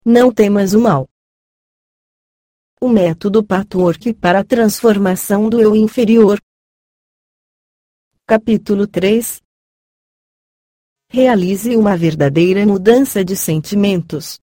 Não temas o mal. O método Patchwork para a transformação do eu inferior. Capítulo 3. Realize uma verdadeira mudança de sentimentos.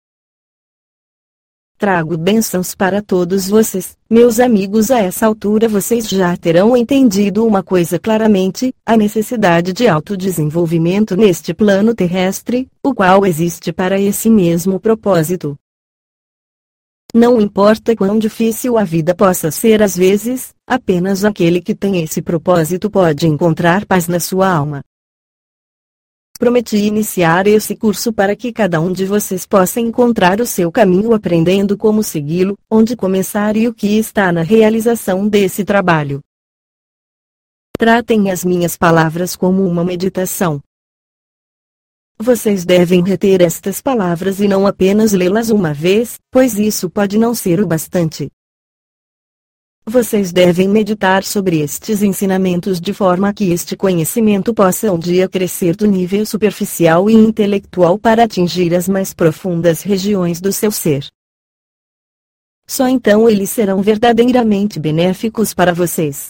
Trago bênçãos para todos vocês, meus amigos. A essa altura vocês já terão entendido uma coisa claramente: a necessidade de autodesenvolvimento neste plano terrestre, o qual existe para esse mesmo propósito. Não importa quão difícil a vida possa ser às vezes, apenas aquele que tem esse propósito pode encontrar paz na sua alma. Prometi iniciar esse curso para que cada um de vocês possa encontrar o seu caminho aprendendo como segui-lo, onde começar e o que está na realização desse trabalho. Tratem as minhas palavras como uma meditação. Vocês devem reter estas palavras e não apenas lê-las uma vez, pois isso pode não ser o bastante. Vocês devem meditar sobre estes ensinamentos de forma que este conhecimento possa um dia crescer do nível superficial e intelectual para atingir as mais profundas regiões do seu ser. Só então eles serão verdadeiramente benéficos para vocês.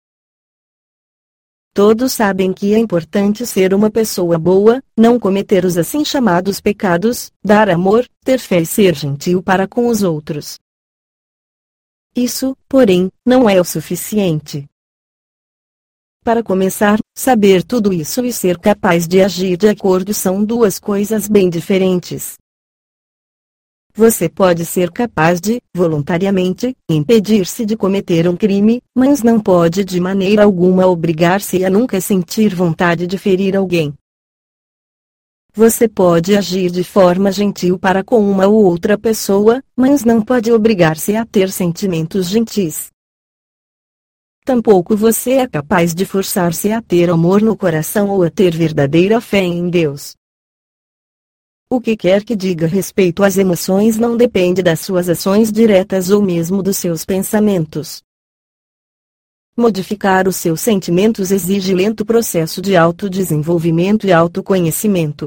Todos sabem que é importante ser uma pessoa boa, não cometer os assim chamados pecados, dar amor, ter fé e ser gentil para com os outros. Isso, porém, não é o suficiente. Para começar, saber tudo isso e ser capaz de agir de acordo são duas coisas bem diferentes. Você pode ser capaz de, voluntariamente, impedir-se de cometer um crime, mas não pode de maneira alguma obrigar-se a nunca sentir vontade de ferir alguém. Você pode agir de forma gentil para com uma ou outra pessoa, mas não pode obrigar-se a ter sentimentos gentis. Tampouco você é capaz de forçar-se a ter amor no coração ou a ter verdadeira fé em Deus. O que quer que diga respeito às emoções não depende das suas ações diretas ou mesmo dos seus pensamentos. Modificar os seus sentimentos exige lento processo de autodesenvolvimento e autoconhecimento.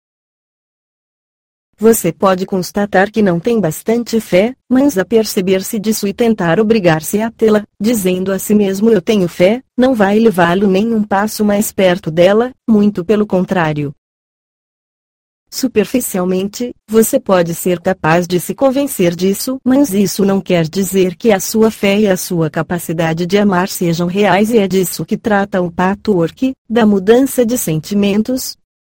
Você pode constatar que não tem bastante fé, mas a perceber-se disso e tentar obrigar-se a tê-la, dizendo a si mesmo eu tenho fé, não vai levá-lo nem um passo mais perto dela, muito pelo contrário. Superficialmente, você pode ser capaz de se convencer disso, mas isso não quer dizer que a sua fé e a sua capacidade de amar sejam reais, e é disso que trata o Patchwork, da mudança de sentimentos.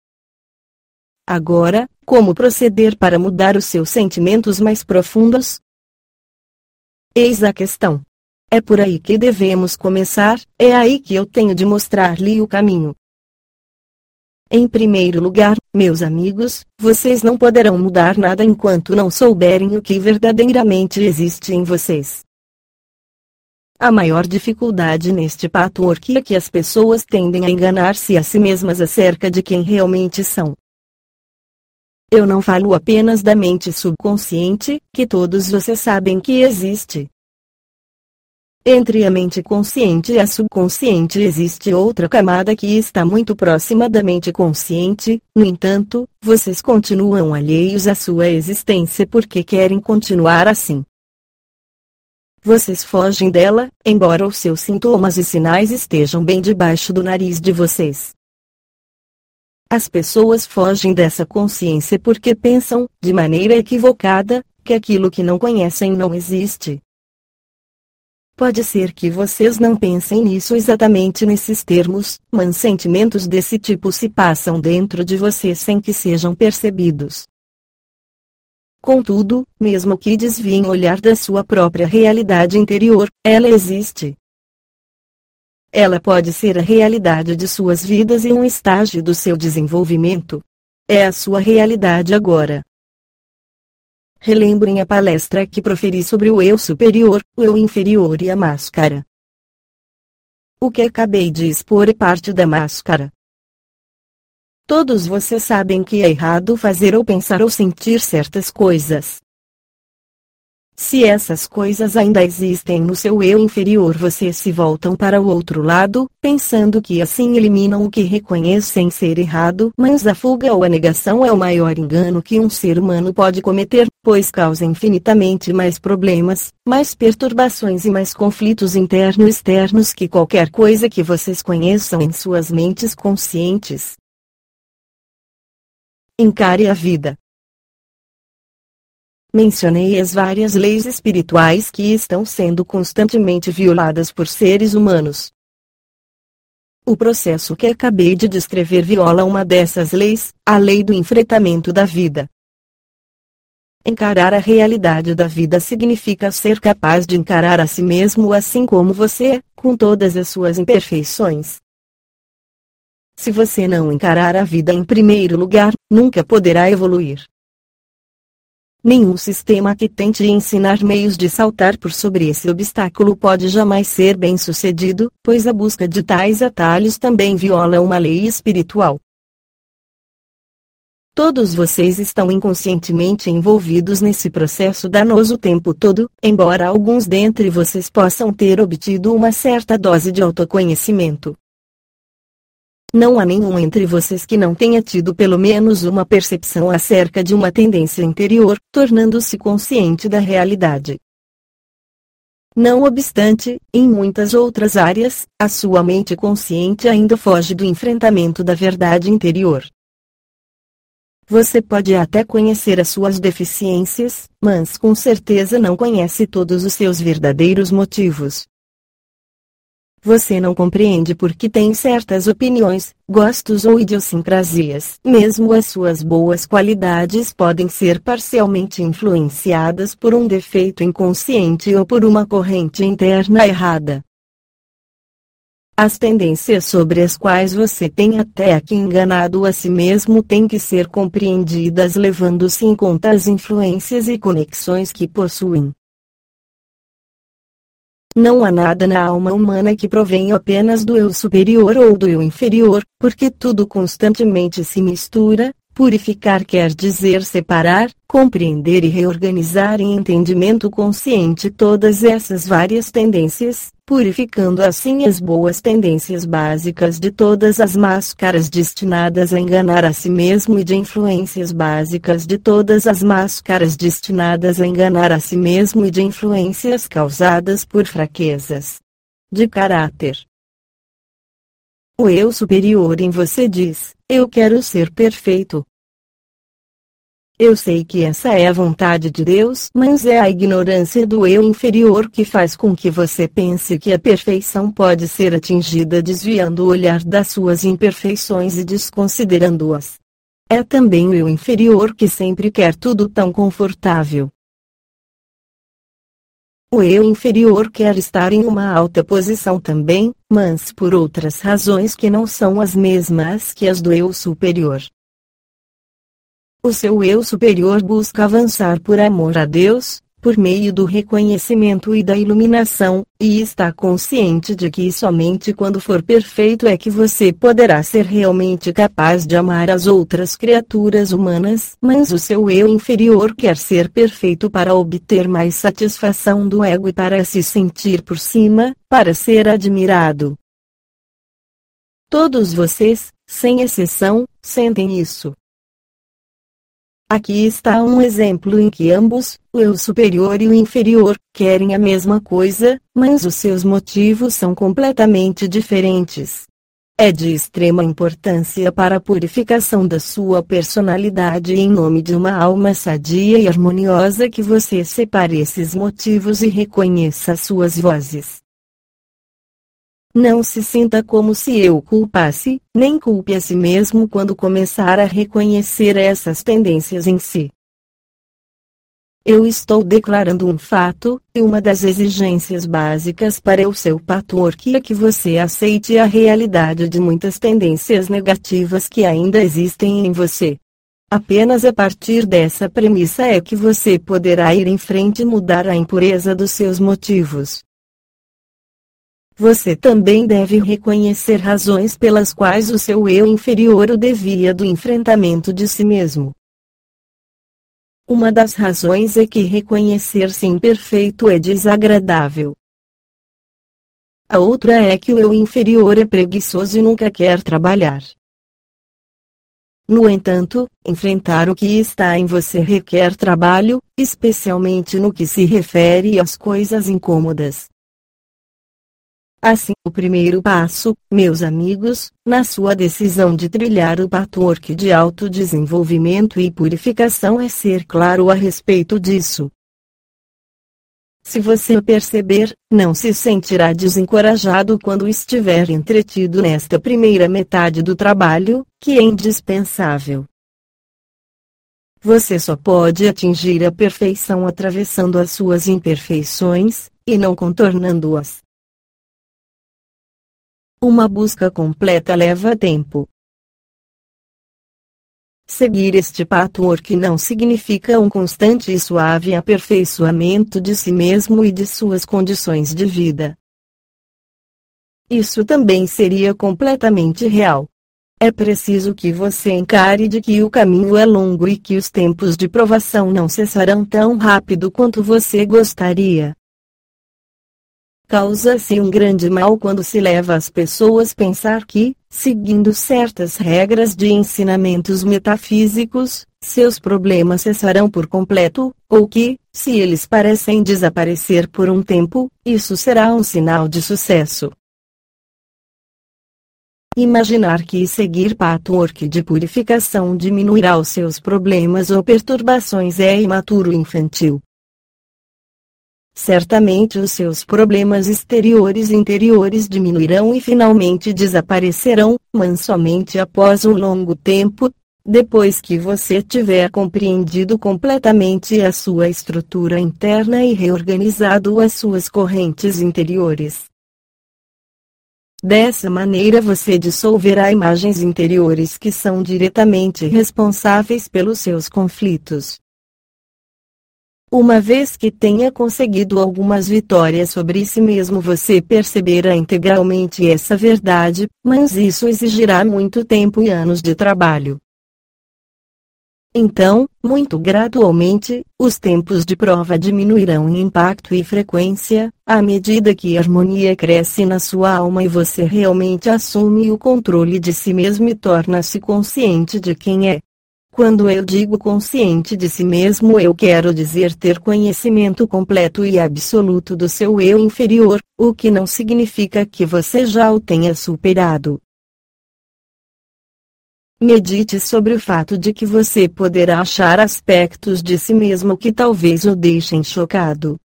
Agora, como proceder para mudar os seus sentimentos mais profundos? Eis a questão. É por aí que devemos começar, é aí que eu tenho de mostrar-lhe o caminho. Em primeiro lugar, meus amigos, vocês não poderão mudar nada enquanto não souberem o que verdadeiramente existe em vocês. A maior dificuldade neste Patchwork é que as pessoas tendem a enganar-se a si mesmas acerca de quem realmente são. Eu não falo apenas da mente subconsciente, que todos vocês sabem que existe. Entre a mente consciente e a subconsciente existe outra camada que está muito próxima da mente consciente, no entanto, vocês continuam alheios à sua existência porque querem continuar assim. Vocês fogem dela, embora os seus sintomas e sinais estejam bem debaixo do nariz de vocês. As pessoas fogem dessa consciência porque pensam, de maneira equivocada, que aquilo que não conhecem não existe. Pode ser que vocês não pensem nisso exatamente nesses termos, mas sentimentos desse tipo se passam dentro de vocês sem que sejam percebidos. Contudo, mesmo que desviem o olhar da sua própria realidade interior, ela existe. Ela pode ser a realidade de suas vidas e um estágio do seu desenvolvimento. É a sua realidade agora. Relembrem a palestra que proferi sobre o eu superior, o eu inferior e a máscara. O que acabei de expor é parte da máscara. Todos vocês sabem que é errado fazer ou pensar ou sentir certas coisas. Se essas coisas ainda existem no seu eu inferior, vocês se voltam para o outro lado, pensando que assim eliminam o que reconhecem ser errado. Mas a fuga ou a negação é o maior engano que um ser humano pode cometer, pois causa infinitamente mais problemas, mais perturbações e mais conflitos internos e externos que qualquer coisa que vocês conheçam em suas mentes conscientes. Encare a vida. Mencionei as várias leis espirituais que estão sendo constantemente violadas por seres humanos. O processo que acabei de descrever viola uma dessas leis, a lei do enfrentamento da vida. Encarar a realidade da vida significa ser capaz de encarar a si mesmo assim como você, com todas as suas imperfeições. Se você não encarar a vida em primeiro lugar, nunca poderá evoluir. Nenhum sistema que tente ensinar meios de saltar por sobre esse obstáculo pode jamais ser bem-sucedido, pois a busca de tais atalhos também viola uma lei espiritual. Todos vocês estão inconscientemente envolvidos nesse processo danoso o tempo todo, embora alguns dentre vocês possam ter obtido uma certa dose de autoconhecimento. Não há nenhum entre vocês que não tenha tido pelo menos uma percepção acerca de uma tendência interior, tornando-se consciente da realidade. Não obstante, em muitas outras áreas, a sua mente consciente ainda foge do enfrentamento da verdade interior. Você pode até conhecer as suas deficiências, mas com certeza não conhece todos os seus verdadeiros motivos. Você não compreende por que tem certas opiniões, gostos ou idiosincrasias. Mesmo as suas boas qualidades podem ser parcialmente influenciadas por um defeito inconsciente ou por uma corrente interna errada. As tendências sobre as quais você tem até aqui enganado a si mesmo têm que ser compreendidas levando-se em conta as influências e conexões que possuem. Não há nada na alma humana que provenha apenas do eu superior ou do eu inferior, porque tudo constantemente se mistura. Purificar quer dizer separar, compreender e reorganizar em entendimento consciente todas essas várias tendências, purificando assim as boas tendências básicas de todas as máscaras destinadas a enganar a si mesmo e de influências básicas de todas as máscaras destinadas a enganar a si mesmo e de influências causadas por fraquezas de caráter. O eu superior em você diz: eu quero ser perfeito. Eu sei que essa é a vontade de Deus, mas é a ignorância do eu inferior que faz com que você pense que a perfeição pode ser atingida desviando o olhar das suas imperfeições e desconsiderando-as. É também o eu inferior que sempre quer tudo tão confortável. O eu inferior quer estar em uma alta posição também, mas por outras razões que não são as mesmas que as do eu superior. O seu eu superior busca avançar por amor a Deus, por meio do reconhecimento e da iluminação, e está consciente de que somente quando for perfeito é que você poderá ser realmente capaz de amar as outras criaturas humanas. Mas o seu eu inferior quer ser perfeito para obter mais satisfação do ego e para se sentir por cima, para ser admirado. Todos vocês, sem exceção, sentem isso. Aqui está um exemplo em que ambos, o eu superior e o inferior, querem a mesma coisa, mas os seus motivos são completamente diferentes. É de extrema importância para a purificação da sua personalidade e em nome de uma alma sadia e harmoniosa que você separe esses motivos e reconheça as suas vozes. Não se sinta como se eu culpasse, nem culpe a si mesmo quando começar a reconhecer essas tendências em si. Eu estou declarando um fato, e uma das exigências básicas para o seu patchwork é que você aceite a realidade de muitas tendências negativas que ainda existem em você. Apenas a partir dessa premissa é que você poderá ir em frente e mudar a impureza dos seus motivos. Você também deve reconhecer razões pelas quais o seu eu inferior o desvia do enfrentamento de si mesmo. Uma das razões é que reconhecer-se imperfeito é desagradável. A outra é que o eu inferior é preguiçoso e nunca quer trabalhar. No entanto, enfrentar o que está em você requer trabalho, especialmente no que se refere às coisas incômodas. Assim, o primeiro passo, meus amigos, na sua decisão de trilhar o patchwork de autodesenvolvimento e purificação é ser claro a respeito disso. Se você perceber, não se sentirá desencorajado quando estiver entretido nesta primeira metade do trabalho, que é indispensável. Você só pode atingir a perfeição atravessando as suas imperfeições, e não contornando-as. Uma busca completa leva tempo. Seguir este patchwork não significa um constante e suave aperfeiçoamento de si mesmo e de suas condições de vida. Isso também seria completamente real. É preciso que você encare de que o caminho é longo e que os tempos de provação não cessarão tão rápido quanto você gostaria. Causa-se um grande mal quando se leva as pessoas a pensar que, seguindo certas regras de ensinamentos metafísicos, seus problemas cessarão por completo, ou que, se eles parecem desaparecer por um tempo, isso será um sinal de sucesso. Imaginar que seguir patchwork de purificação diminuirá os seus problemas ou perturbações é imaturo e infantil. Certamente os seus problemas exteriores e interiores diminuirão e finalmente desaparecerão, mas somente após um longo tempo, depois que você tiver compreendido completamente a sua estrutura interna e reorganizado as suas correntes interiores. Dessa maneira você dissolverá imagens interiores que são diretamente responsáveis pelos seus conflitos. Uma vez que tenha conseguido algumas vitórias sobre si mesmo, você perceberá integralmente essa verdade, mas isso exigirá muito tempo e anos de trabalho. Então, muito gradualmente, os tempos de prova diminuirão em impacto e frequência, à medida que a harmonia cresce na sua alma e você realmente assume o controle de si mesmo e torna-se consciente de quem é. Quando eu digo consciente de si mesmo, eu quero dizer ter conhecimento completo e absoluto do seu eu inferior, o que não significa que você já o tenha superado. Medite sobre o fato de que você poderá achar aspectos de si mesmo que talvez o deixem chocado.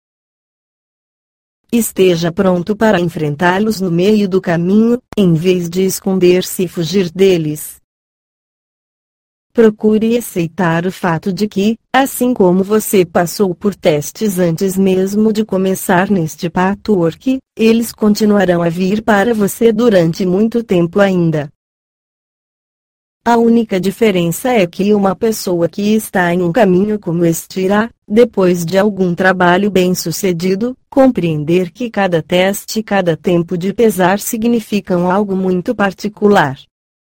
Esteja pronto para enfrentá-los no meio do caminho, em vez de esconder-se e fugir deles. Procure aceitar o fato de que, assim como você passou por testes antes mesmo de começar neste patchwork, eles continuarão a vir para você durante muito tempo ainda. A única diferença é que uma pessoa que está em um caminho como este irá, depois de algum trabalho bem-sucedido, compreender que cada teste e cada tempo de pesar significam algo muito particular.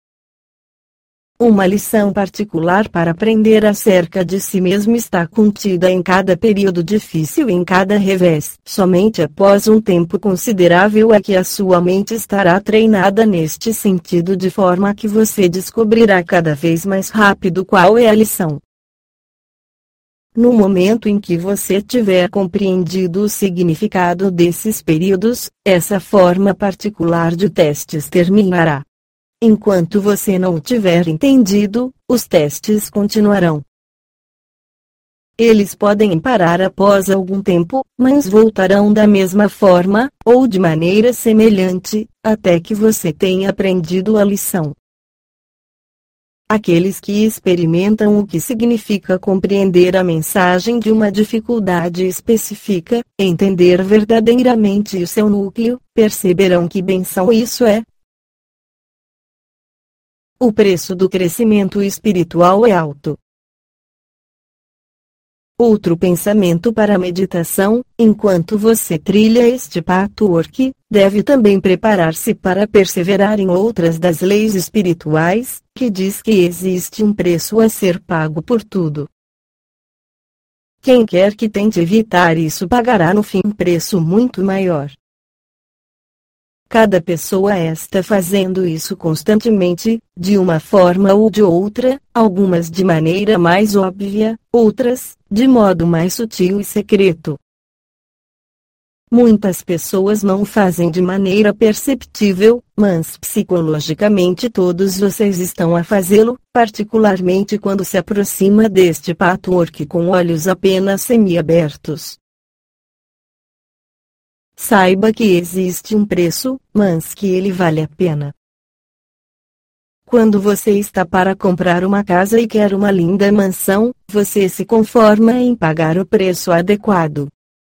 Uma lição particular para aprender acerca de si mesmo está contida em cada período difícil e em cada revés. Somente após um tempo considerável é que a sua mente estará treinada neste sentido, de forma que você descobrirá cada vez mais rápido qual é a lição. No momento em que você tiver compreendido o significado desses períodos, essa forma particular de testes terminará. Enquanto você não o tiver entendido, os testes continuarão. Eles podem parar após algum tempo, mas voltarão da mesma forma, ou de maneira semelhante, até que você tenha aprendido a lição. Aqueles que experimentam o que significa compreender a mensagem de uma dificuldade específica, entender verdadeiramente o seu núcleo, perceberão que bênção isso é. O preço do crescimento espiritual é alto. Outro pensamento para a meditação: enquanto você trilha este patchwork, deve também preparar-se para perseverar em outras das leis espirituais, que diz que existe um preço a ser pago por tudo. Quem quer que tente evitar isso pagará no fim um preço muito maior. Cada pessoa está fazendo isso constantemente, de uma forma ou de outra, algumas de maneira mais óbvia, outras, de modo mais sutil e secreto. Muitas pessoas não o fazem de maneira perceptível, mas psicologicamente todos vocês estão a fazê-lo, particularmente quando se aproxima deste patchwork com olhos apenas semiabertos. Saiba que existe um preço, mas que ele vale a pena. Quando você está para comprar uma casa e quer uma linda mansão, você se conforma em pagar o preço adequado.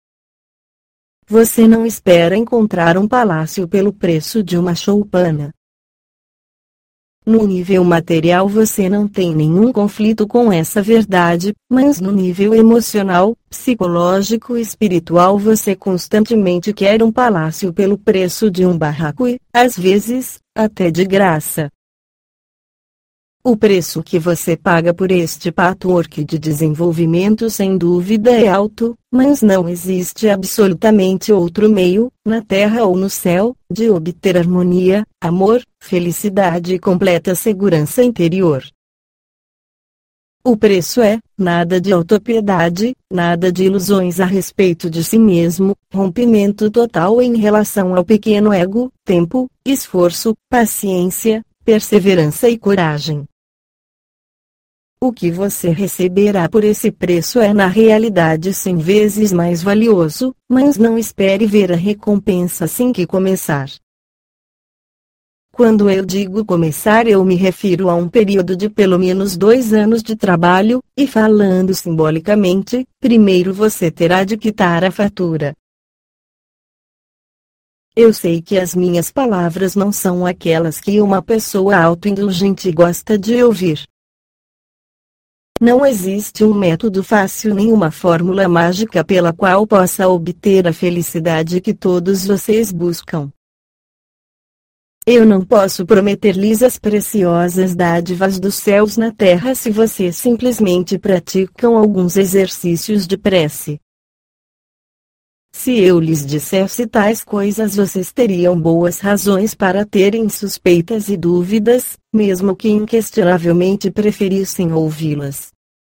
Você não espera encontrar um palácio pelo preço de uma choupana. No nível material você não tem nenhum conflito com essa verdade, mas no nível emocional, psicológico e espiritual você constantemente quer um palácio pelo preço de um barraco e, às vezes, até de graça. O preço que você paga por este patchwork de desenvolvimento sem dúvida é alto, mas não existe absolutamente outro meio, na terra ou no céu, de obter harmonia, amor, felicidade e completa segurança interior. O preço é, nada de autopiedade, nada de ilusões a respeito de si mesmo, rompimento total em relação ao pequeno ego, tempo, esforço, paciência, perseverança e coragem. O que você receberá por esse preço é na realidade 100 vezes mais valioso, mas não espere ver a recompensa assim que começar. Quando eu digo começar eu me refiro a um período de pelo menos 2 anos de trabalho, e falando simbolicamente, primeiro você terá de quitar a fatura. Eu sei que as minhas palavras não são aquelas que uma pessoa autoindulgente gosta de ouvir. Não existe um método fácil nem uma fórmula mágica pela qual possa obter a felicidade que todos vocês buscam. Eu não posso prometer-lhes as preciosas dádivas dos céus na terra se vocês simplesmente praticam alguns exercícios de prece. Se eu lhes dissesse tais coisas vocês teriam boas razões para terem suspeitas e dúvidas, mesmo que inquestionavelmente preferissem ouvi-las.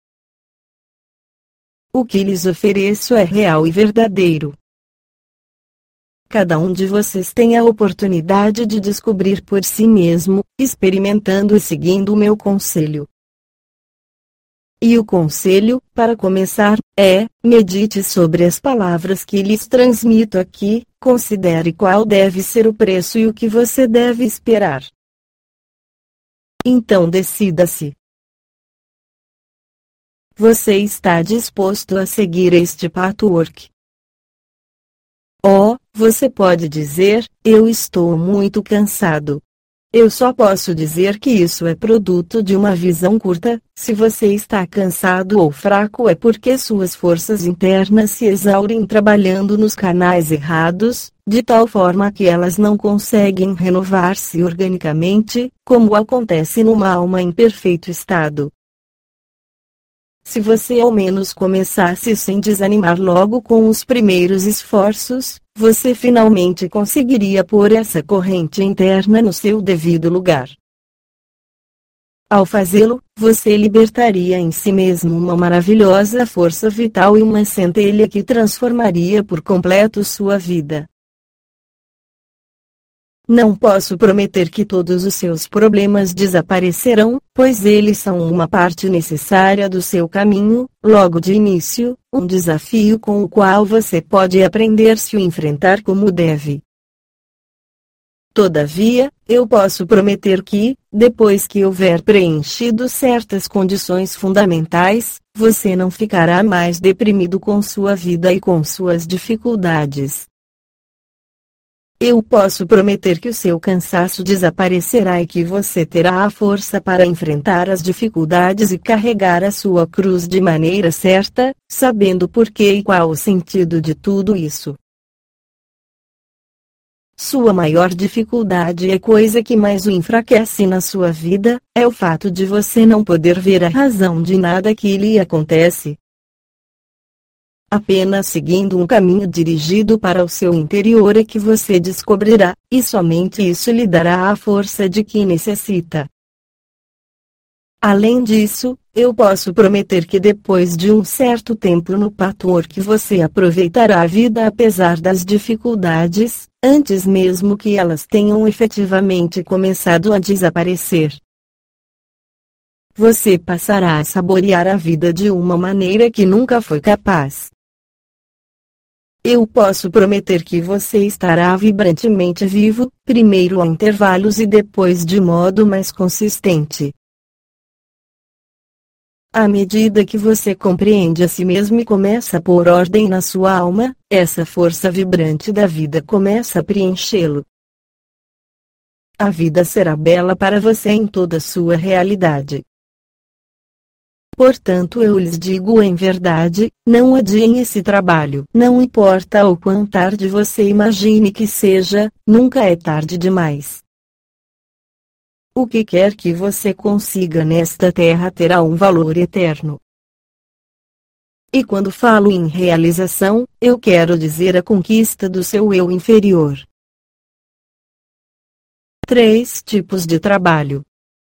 O que lhes ofereço é real e verdadeiro. Cada um de vocês tem a oportunidade de descobrir por si mesmo, experimentando e seguindo o meu conselho. E o conselho, para começar, é: medite sobre as palavras que lhes transmito aqui, considere qual deve ser o preço e o que você deve esperar. Então decida-se. Você está disposto a seguir este patchwork? Oh, você pode dizer: eu estou muito cansado. Eu só posso dizer que isso é produto de uma visão curta. Se você está cansado ou fraco é porque suas forças internas se exaurem trabalhando nos canais errados, de tal forma que elas não conseguem renovar-se organicamente, como acontece numa alma em perfeito estado. Se você ao menos começasse sem desanimar logo com os primeiros esforços, você finalmente conseguiria pôr essa corrente interna no seu devido lugar. Ao fazê-lo, você libertaria em si mesmo uma maravilhosa força vital e uma centelha que transformaria por completo sua vida. Não posso prometer que todos os seus problemas desaparecerão, pois eles são uma parte necessária do seu caminho, logo de início, um desafio com o qual você pode aprender se o enfrentar como deve. Todavia, eu posso prometer que, depois que houver preenchido certas condições fundamentais, você não ficará mais deprimido com sua vida e com suas dificuldades. Eu posso prometer que o seu cansaço desaparecerá e que você terá a força para enfrentar as dificuldades e carregar a sua cruz de maneira certa, sabendo por que e qual o sentido de tudo isso. Sua maior dificuldade e a coisa que mais o enfraquece na sua vida, é o fato de você não poder ver a razão de nada que lhe acontece. Apenas seguindo um caminho dirigido para o seu interior é que você descobrirá, e somente isso lhe dará a força de que necessita. Além disso, eu posso prometer que depois de um certo tempo no patchwork você aproveitará a vida apesar das dificuldades, antes mesmo que elas tenham efetivamente começado a desaparecer. Você passará a saborear a vida de uma maneira que nunca foi capaz. Eu posso prometer que você estará vibrantemente vivo, primeiro a intervalos e depois de modo mais consistente. À medida que você compreende a si mesmo e começa a pôr ordem na sua alma, essa força vibrante da vida começa a preenchê-lo. A vida será bela para você em toda sua realidade. Portanto, eu lhes digo em verdade, não adiem esse trabalho. Não importa o quão tarde você imagine que seja, nunca é tarde demais. O que quer que você consiga nesta terra terá um valor eterno. E quando falo em realização, eu quero dizer a conquista do seu eu inferior. 3 tipos de trabalho.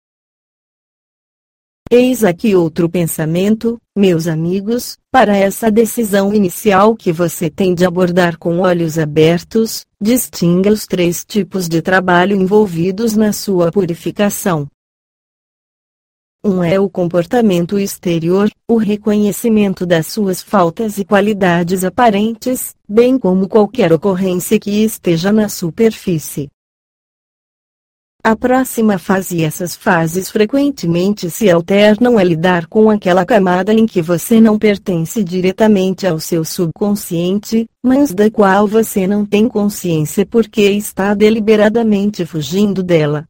Eis aqui outro pensamento, meus amigos, para essa decisão inicial que você tem de abordar com olhos abertos, distinga os 3 tipos de trabalho envolvidos na sua purificação. Um é o comportamento exterior, o reconhecimento das suas faltas e qualidades aparentes, bem como qualquer ocorrência que esteja na superfície. A próxima fase e essas fases frequentemente se alternam a lidar com aquela camada em que você não pertence diretamente ao seu subconsciente, mas da qual você não tem consciência porque está deliberadamente fugindo dela.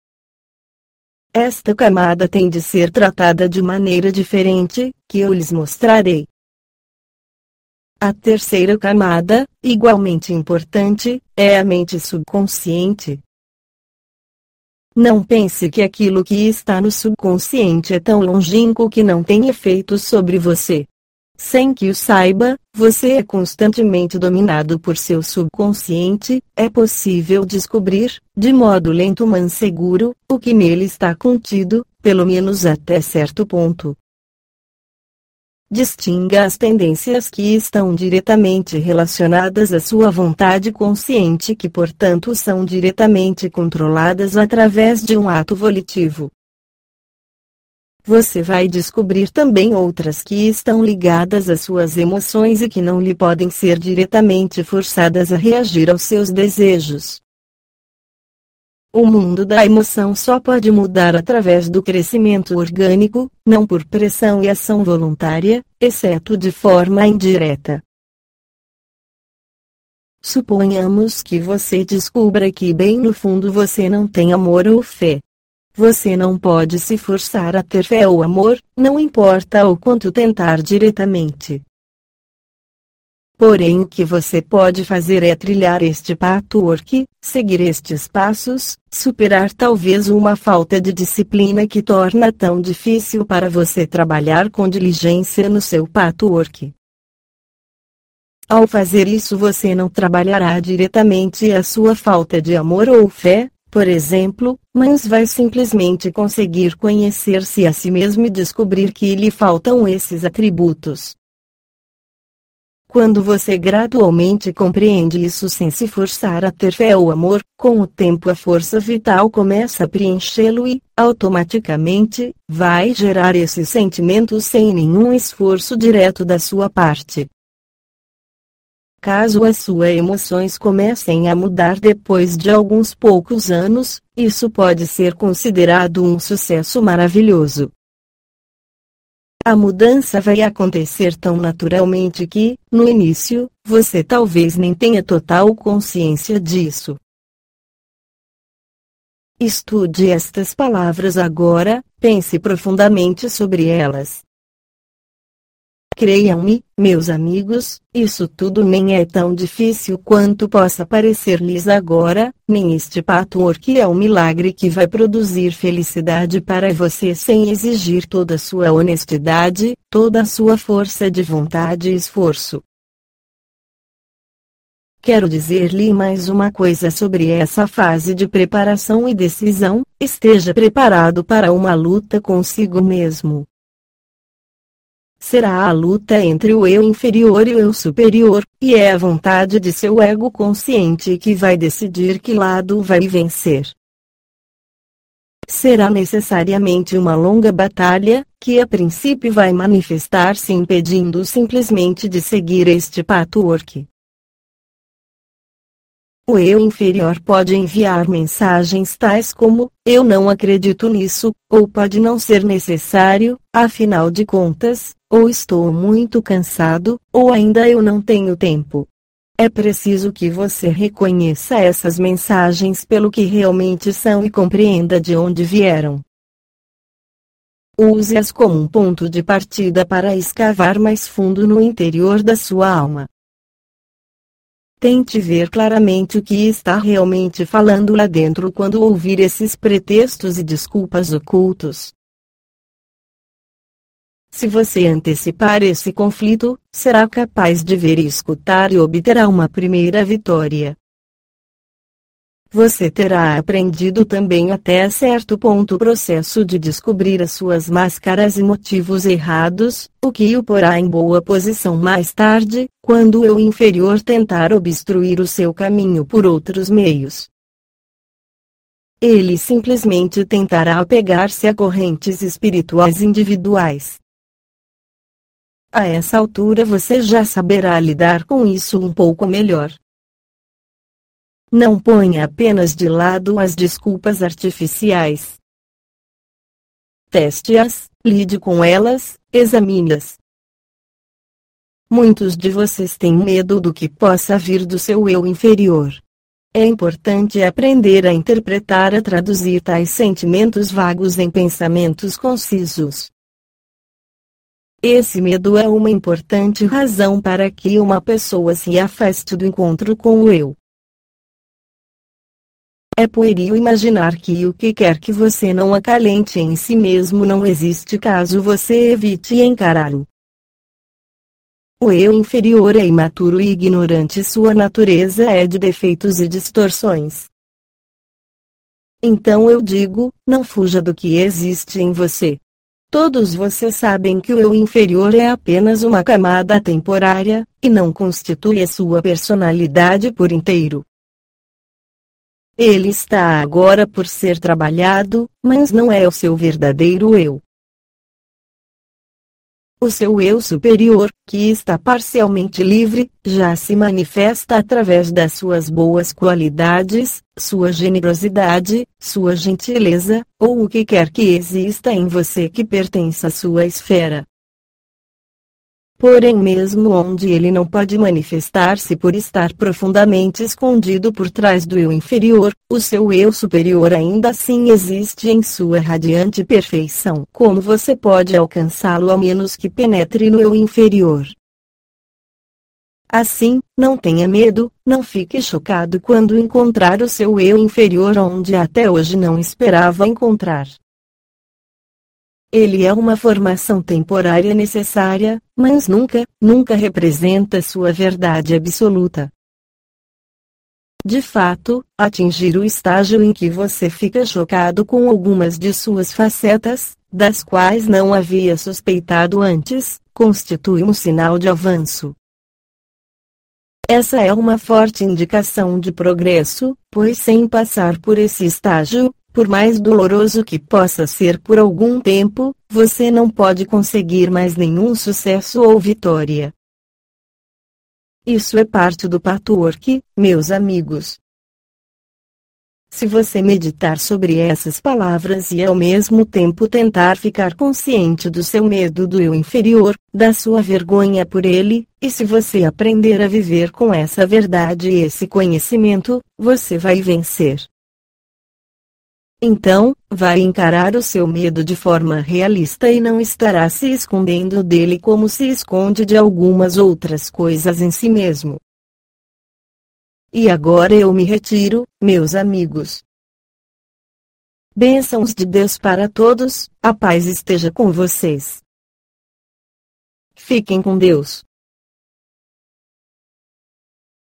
Esta camada tem de ser tratada de maneira diferente, que eu lhes mostrarei. A terceira camada, igualmente importante, é a mente subconsciente. Não pense que aquilo que está no subconsciente é tão longínquo que não tem efeitos sobre você. Sem que o saiba, você é constantemente dominado por seu subconsciente, é possível descobrir, de modo lento mas seguro, o que nele está contido, pelo menos até certo ponto. Distinga as tendências que estão diretamente relacionadas à sua vontade consciente que portanto são diretamente controladas através de um ato volitivo. Você vai descobrir também outras que estão ligadas às suas emoções e que não lhe podem ser diretamente forçadas a reagir aos seus desejos. O mundo da emoção só pode mudar através do crescimento orgânico, não por pressão e ação voluntária, exceto de forma indireta. Suponhamos que você descubra que bem no fundo você não tem amor ou fé. Você não pode se forçar a ter fé ou amor, não importa o quanto tentar diretamente. Porém o que você pode fazer é trilhar este patchwork, seguir estes passos, superar talvez uma falta de disciplina que torna tão difícil para você trabalhar com diligência no seu patchwork. Ao fazer isso você não trabalhará diretamente a sua falta de amor ou fé, por exemplo, mas vai simplesmente conseguir conhecer-se a si mesmo e descobrir que lhe faltam esses atributos. Quando você gradualmente compreende isso sem se forçar a ter fé ou amor, com o tempo a força vital começa a preenchê-lo e, automaticamente, vai gerar esses sentimentos sem nenhum esforço direto da sua parte. Caso as suas emoções comecem a mudar depois de alguns poucos anos, isso pode ser considerado um sucesso maravilhoso. A mudança vai acontecer tão naturalmente que, no início, você talvez nem tenha total consciência disso. Estude estas palavras agora, pense profundamente sobre elas. Creiam-me, meus amigos, isso tudo nem é tão difícil quanto possa parecer-lhes agora, nem este patchwork é um milagre que vai produzir felicidade para você sem exigir toda a sua honestidade, toda a sua força de vontade e esforço. Quero dizer-lhe mais uma coisa sobre essa fase de preparação e decisão: esteja preparado para uma luta consigo mesmo. Será a luta entre o eu inferior e o eu superior, e é a vontade de seu ego consciente que vai decidir que lado vai vencer. Será necessariamente uma longa batalha, que a princípio vai manifestar-se impedindo simplesmente de seguir este patchwork. O eu inferior pode enviar mensagens tais como: eu não acredito nisso, ou pode não ser necessário, afinal de contas, ou estou muito cansado, ou ainda eu não tenho tempo. É preciso que você reconheça essas mensagens pelo que realmente são e compreenda de onde vieram. Use-as como um ponto de partida para escavar mais fundo no interior da sua alma. Tente ver claramente o que está realmente falando lá dentro quando ouvir esses pretextos e desculpas ocultos. Se você antecipar esse conflito, será capaz de ver e escutar e obterá uma primeira vitória. Você terá aprendido também até certo ponto o processo de descobrir as suas máscaras e motivos errados, o que o porá em boa posição mais tarde, quando o eu inferior tentar obstruir o seu caminho por outros meios. Ele simplesmente tentará apegar-se a correntes espirituais individuais. A essa altura você já saberá lidar com isso um pouco melhor. Não ponha apenas de lado as desculpas artificiais. Teste-as, lide com elas, examine-as. Muitos de vocês têm medo do que possa vir do seu eu inferior. É importante aprender a interpretar e traduzir tais sentimentos vagos em pensamentos concisos. Esse medo é uma importante razão para que uma pessoa se afaste do encontro com o eu. É pueril imaginar que o que quer que você não acalente em si mesmo não existe caso você evite encará-lo. O eu inferior é imaturo e ignorante, sua natureza é de defeitos e distorções. Então eu digo, não fuja do que existe em você. Todos vocês sabem que o eu inferior é apenas uma camada temporária, e não constitui a sua personalidade por inteiro. Ele está agora por ser trabalhado, mas não é o seu verdadeiro eu. O seu eu superior, que está parcialmente livre, já se manifesta através das suas boas qualidades, sua generosidade, sua gentileza, ou o que quer que exista em você que pertença à sua esfera. Porém, mesmo onde ele não pode manifestar-se por estar profundamente escondido por trás do eu inferior, o seu eu superior ainda assim existe em sua radiante perfeição. Como você pode alcançá-lo a menos que penetre no eu inferior? Assim, não tenha medo, não fique chocado quando encontrar o seu eu inferior onde até hoje não esperava encontrar. Ele é uma formação temporária necessária, mas nunca representa sua verdade absoluta. De fato, atingir o estágio em que você fica chocado com algumas de suas facetas, das quais não havia suspeitado antes, constitui um sinal de avanço. Essa é uma forte indicação de progresso, pois sem passar por esse estágio, por mais doloroso que possa ser por algum tempo, você não pode conseguir mais nenhum sucesso ou vitória. Isso é parte do patchwork, meus amigos. Se você meditar sobre essas palavras e ao mesmo tempo tentar ficar consciente do seu medo do eu inferior, da sua vergonha por ele, e se você aprender a viver com essa verdade e esse conhecimento, você vai vencer. Então, vai encarar o seu medo de forma realista e não estará se escondendo dele como se esconde de algumas outras coisas em si mesmo. E agora eu me retiro, meus amigos. Bênçãos de Deus para todos, a paz esteja com vocês. Fiquem com Deus.